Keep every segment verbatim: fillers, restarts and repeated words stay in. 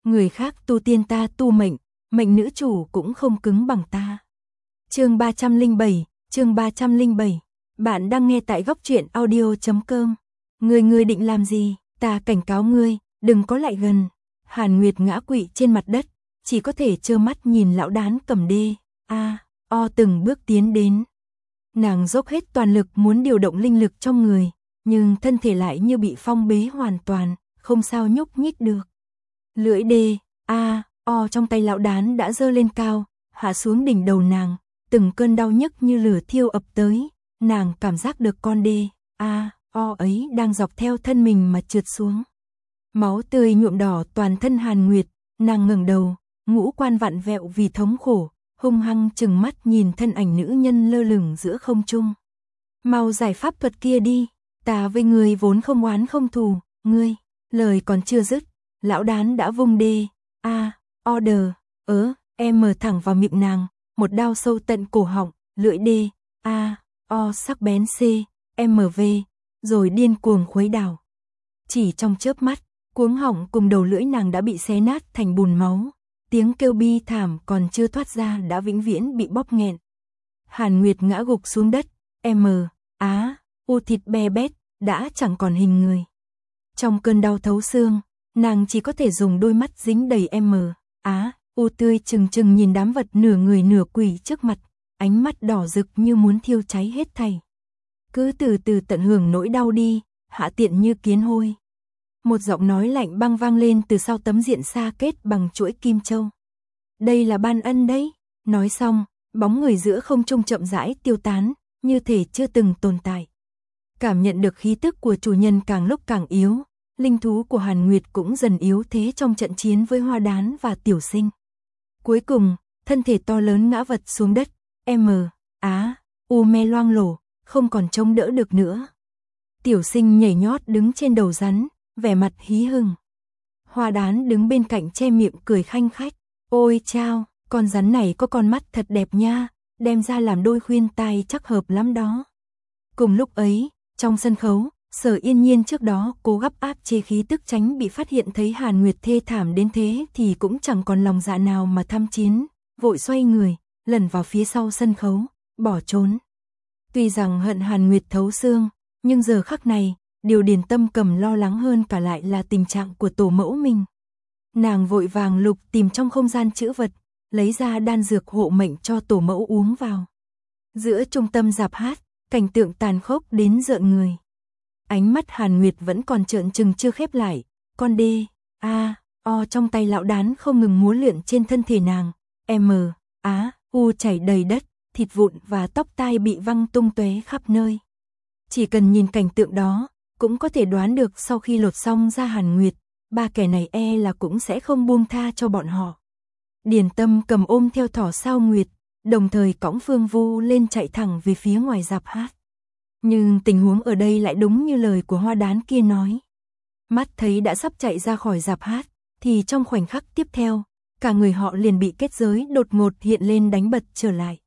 người khác tu tiên ta tu mệnh, mệnh nữ chủ cũng không cứng bằng ta. Chương ba trăm lẻ bảy, chương ba trăm lẻ bảy. Bạn đang nghe tại góc truyện audio chấm com. Ngươi ngươi định làm gì? Ta cảnh cáo ngươi, đừng có lại gần. Hàn Nguyệt ngã quỵ trên mặt đất, chỉ có thể trơ mắt nhìn lão đán cầm đê, a, o từng bước tiến đến. Nàng dốc hết toàn lực muốn điều động linh lực trong người, nhưng thân thể lại như bị phong bế hoàn toàn, không sao nhúc nhích được. Lưỡi đê, a, o trong tay lão đán đã giơ lên cao, hạ xuống đỉnh đầu nàng, từng cơn đau nhức như lửa thiêu ập tới, nàng cảm giác được con đê, a, o ấy đang dọc theo thân mình mà trượt xuống. Máu tươi nhuộm đỏ toàn thân Hàn Nguyệt, nàng ngẩng đầu, ngũ quan vặn vẹo vì thống khổ, hung hăng trừng mắt nhìn thân ảnh nữ nhân lơ lửng giữa không trung. Mau giải pháp thuật kia đi, ta với ngươi vốn không oán không thù, ngươi, lời còn chưa dứt, lão đán đã vung đê, a, order, ớ, em mở thẳng vào miệng nàng, một đao sâu tận cổ họng, lưỡi đê, a, o sắc bén c, mv, rồi điên cuồng khuấy đảo. Chỉ trong chớp mắt, cuống họng cùng đầu lưỡi nàng đã bị xé nát thành bùn máu, tiếng kêu bi thảm còn chưa thoát ra đã vĩnh viễn bị bóp nghẹn. Hàn Nguyệt ngã gục xuống đất, m, á, u thịt be bét, đã chẳng còn hình người. Trong cơn đau thấu xương, nàng chỉ có thể dùng đôi mắt dính đầy m, á, u tươi trừng trừng nhìn đám vật nửa người nửa quỷ trước mặt, ánh mắt đỏ rực như muốn thiêu cháy hết thảy. Cứ từ từ tận hưởng nỗi đau đi, hạ tiện như kiến hôi. Một giọng nói lạnh băng vang lên từ sau tấm diện sa kết bằng chuỗi kim châu. Đây là ban ân đấy. Nói xong, bóng người giữa không trung chậm rãi tiêu tán, như thể chưa từng tồn tại. Cảm nhận được khí tức của chủ nhân càng lúc càng yếu, linh thú của Hàn Nguyệt cũng dần yếu thế trong trận chiến với Hoa Đán và Tiểu Sinh. Cuối cùng, thân thể to lớn ngã vật xuống đất, m, á, u me loang lổ, không còn chống đỡ được nữa. Tiểu Sinh nhảy nhót đứng trên đầu rắn, vẻ mặt hí hửng. Hoa Đán đứng bên cạnh che miệng cười khanh khách. Ôi chao, con rắn này có con mắt thật đẹp nha, đem ra làm đôi khuyên tai chắc hợp lắm đó. Cùng lúc ấy, trong sân khấu, Sở Yên Nhiên trước đó cố gấp áp chế khí tức tránh bị phát hiện thấy Hàn Nguyệt thê thảm đến thế thì cũng chẳng còn lòng dạ nào mà tham chiến, vội xoay người, lẩn vào phía sau sân khấu, bỏ trốn. Tuy rằng hận Hàn Nguyệt thấu xương, nhưng giờ khắc này, điều Điền Tâm Cầm lo lắng hơn cả lại là tình trạng của tổ mẫu mình. Nàng vội vàng lục tìm trong không gian trữ vật, lấy ra đan dược hộ mệnh cho tổ mẫu uống vào. Giữa trung tâm rạp hát, cảnh tượng tàn khốc đến rợn người. Ánh mắt Hàn Nguyệt vẫn còn trợn trừng chưa khép lại, con đê, a, o trong tay lão đán không ngừng múa lượn trên thân thể nàng, m, á, u chảy đầy đất, thịt vụn và tóc tai bị văng tung tóe khắp nơi. Chỉ cần nhìn cảnh tượng đó, cũng có thể đoán được sau khi lột xong ra Hàn Nguyệt, ba kẻ này e là cũng sẽ không buông tha cho bọn họ. Điền Tâm Cầm ôm theo thỏ sao Nguyệt, đồng thời cõng Phương Vu lên chạy thẳng về phía ngoài rạp hát. Nhưng tình huống ở đây lại đúng như lời của Hoa Đán kia nói. Mắt thấy đã sắp chạy ra khỏi rạp hát, thì trong khoảnh khắc tiếp theo, cả người họ liền bị kết giới đột ngột hiện lên đánh bật trở lại.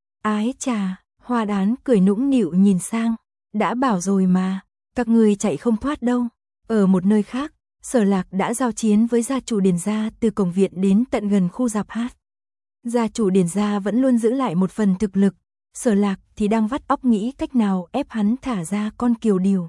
Ái chà, Hoa Đán cười nũng nịu nhìn sang, đã bảo rồi mà, các người chạy không thoát đâu. Ở một nơi khác, Sở Lạc đã giao chiến với gia chủ Điền gia từ cổng viện đến tận gần khu rạp hát. Gia chủ Điền gia vẫn luôn giữ lại một phần thực lực, Sở Lạc thì đang vắt óc nghĩ cách nào ép hắn thả ra con kiều điều.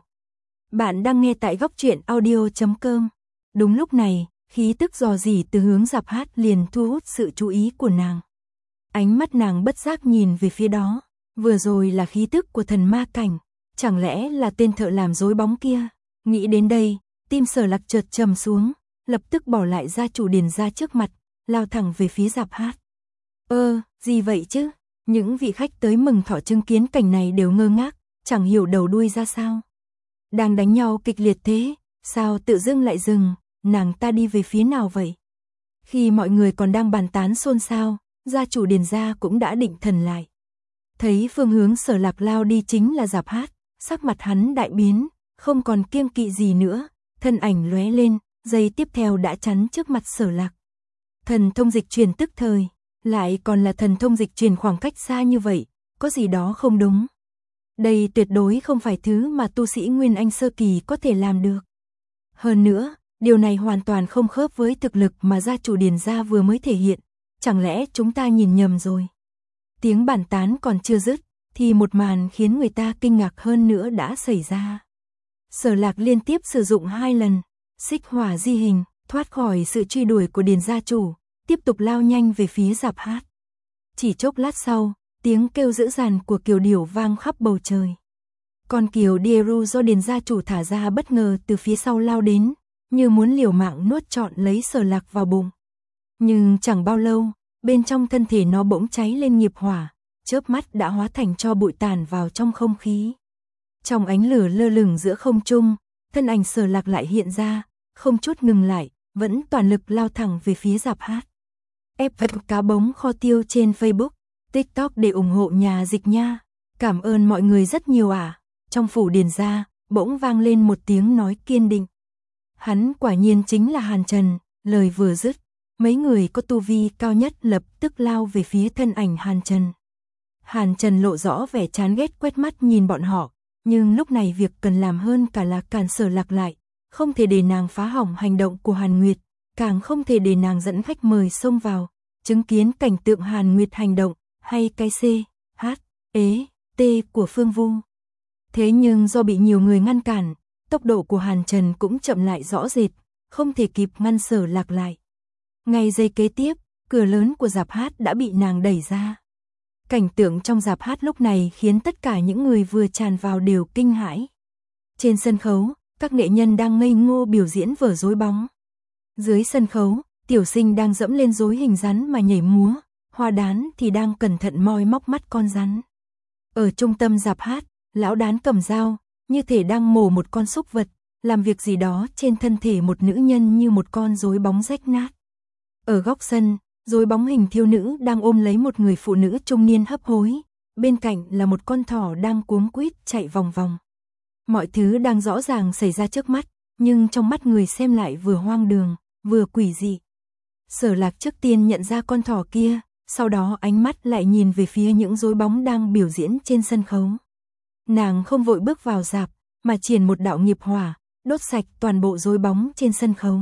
Bạn đang nghe tại góc truyện audio chấm com. Đúng lúc này, khí tức rò rỉ từ hướng rạp hát liền thu hút sự chú ý của nàng. Ánh mắt nàng bất giác nhìn về phía đó, vừa rồi là khí tức của thần ma cảnh, chẳng lẽ là tên thợ làm rối bóng kia. Nghĩ đến đây, tim Sở Lạc chợt trầm xuống, lập tức bỏ lại gia chủ Điền gia trước mặt, lao thẳng về phía rạp hát. Ơ, gì vậy chứ? Những vị khách tới mừng thọ chứng kiến cảnh này đều ngơ ngác, chẳng hiểu đầu đuôi ra sao. Đang đánh nhau kịch liệt thế, sao tự dưng lại dừng, nàng ta đi về phía nào vậy? Khi mọi người còn đang bàn tán xôn xao, gia chủ Điền gia cũng đã định thần lại. Thấy phương hướng Sở Lạc lao đi chính là rạp hát, sắc mặt hắn đại biến, không còn kiêng kỵ gì nữa, thân ảnh lóe lên, giây tiếp theo đã chắn trước mặt Sở Lạc. Thần thông dịch truyền tức thời, lại còn là thần thông dịch truyền khoảng cách xa như vậy, có gì đó không đúng. Đây tuyệt đối không phải thứ mà tu sĩ Nguyên Anh sơ kỳ có thể làm được. Hơn nữa, Điều này hoàn toàn không khớp với thực lực mà gia chủ Điền gia vừa mới thể hiện, chẳng lẽ chúng ta nhìn nhầm rồi? Tiếng bàn tán còn chưa dứt, thì một màn khiến người ta kinh ngạc hơn nữa đã xảy ra. Sở Lạc liên tiếp sử dụng hai lần xích hỏa di hình, thoát khỏi sự truy đuổi của Điền gia chủ, tiếp tục lao nhanh về phía rạp hát. Chỉ chốc lát sau, tiếng kêu dữ dằn của kiều điểu vang khắp bầu trời. Con kiều Dieru do Điền gia chủ thả ra bất ngờ từ phía sau lao đến, như muốn liều mạng nuốt trọn lấy Sở Lạc vào bụng. Nhưng chẳng bao lâu, bên trong thân thể nó bỗng cháy lên nghiệp hỏa, chớp mắt đã hóa thành tro bụi tàn vào trong không khí. Trong ánh lửa lơ lửng giữa không trung, thân ảnh Sở Lạc lại hiện ra, không chút ngừng lại, vẫn toàn lực lao thẳng về phía rạp hát. Ép vật cá bống kho tiêu trên Facebook, TikTok để ủng hộ nhà dịch nha. Cảm ơn mọi người rất nhiều ạ. À. Trong phủ Điền gia, bỗng vang lên một tiếng nói kiên định. Hắn quả nhiên chính là Hàn Trần, lời vừa dứt, mấy người có tu vi cao nhất lập tức lao về phía thân ảnh Hàn Trần. Hàn Trần lộ rõ vẻ chán ghét quét mắt nhìn bọn họ, nhưng lúc này việc cần làm hơn cả là cản Sở Lạc lại, không thể để nàng phá hỏng hành động của Hàn Nguyệt, càng không thể để nàng dẫn khách mời xông vào, chứng kiến cảnh tượng Hàn Nguyệt hành động, hay cái C, H, E, T của Phương Vu. Thế nhưng do bị nhiều người ngăn cản, tốc độ của Hàn Trần cũng chậm lại rõ rệt, không thể kịp ngăn Sở Lạc lại. Ngay giây kế tiếp, cửa lớn của rạp hát đã bị nàng đẩy ra. Cảnh tượng trong rạp hát lúc này khiến tất cả những người vừa tràn vào đều kinh hãi. Trên sân khấu, các nghệ nhân đang ngây ngô biểu diễn vở rối bóng. Dưới sân khấu, tiểu sinh đang dẫm lên rối hình rắn mà nhảy múa, hoa đán thì đang cẩn thận moi móc mắt con rắn. Ở trung tâm rạp hát, lão đán cầm dao, như thể đang mổ một con súc vật, làm việc gì đó trên thân thể một nữ nhân như một con rối bóng rách nát. Ở góc sân, rối bóng hình thiêu nữ đang ôm lấy một người phụ nữ trung niên hấp hối, bên cạnh là một con thỏ đang cuống quýt chạy vòng vòng. Mọi thứ đang rõ ràng xảy ra trước mắt, nhưng trong mắt người xem lại vừa hoang đường, vừa quỷ dị. Sở Lạc trước tiên nhận ra con thỏ kia, sau đó ánh mắt lại nhìn về phía những rối bóng đang biểu diễn trên sân khấu. Nàng không vội bước vào rạp, mà triển một đạo nghiệp hỏa, đốt sạch toàn bộ rối bóng trên sân khấu.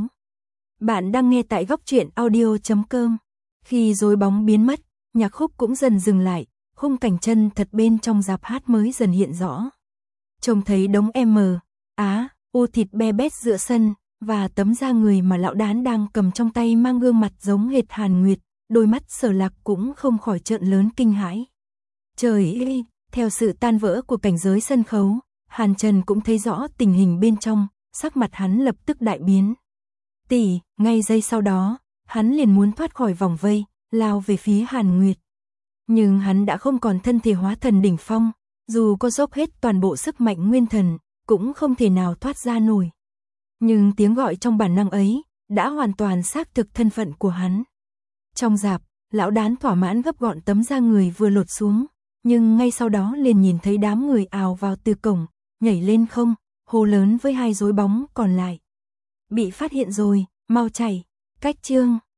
Bạn đang nghe tại góc truyện audio chấm com. Khi rối bóng biến mất, nhạc khúc cũng dần dừng lại, khung cảnh chân thật bên trong rạp hát mới dần hiện rõ. Trông thấy đống M, Á, U thịt be bét giữa sân, và tấm da người mà lão đán đang cầm trong tay mang gương mặt giống hệt Hàn Nguyệt, đôi mắt Sở Lạc cũng không khỏi trợn lớn kinh hãi. Trời ơi, theo sự tan vỡ của cảnh giới sân khấu, Hàn Trần cũng thấy rõ tình hình bên trong, sắc mặt hắn lập tức đại biến. Tỷ, ngay giây sau đó, hắn liền muốn thoát khỏi vòng vây, lao về phía Hàn Nguyệt. Nhưng hắn đã không còn thân thể hóa thần đỉnh phong, dù có dốc hết toàn bộ sức mạnh nguyên thần, cũng không thể nào thoát ra nổi. Nhưng tiếng gọi trong bản năng ấy, đã hoàn toàn xác thực thân phận của hắn. Trong rạp, lão đán thỏa mãn gấp gọn tấm da người vừa lột xuống, nhưng ngay sau đó liền nhìn thấy đám người ào vào từ cổng, nhảy lên không, hô lớn với hai rối bóng còn lại. Bị phát hiện rồi, mau chạy, cách chương.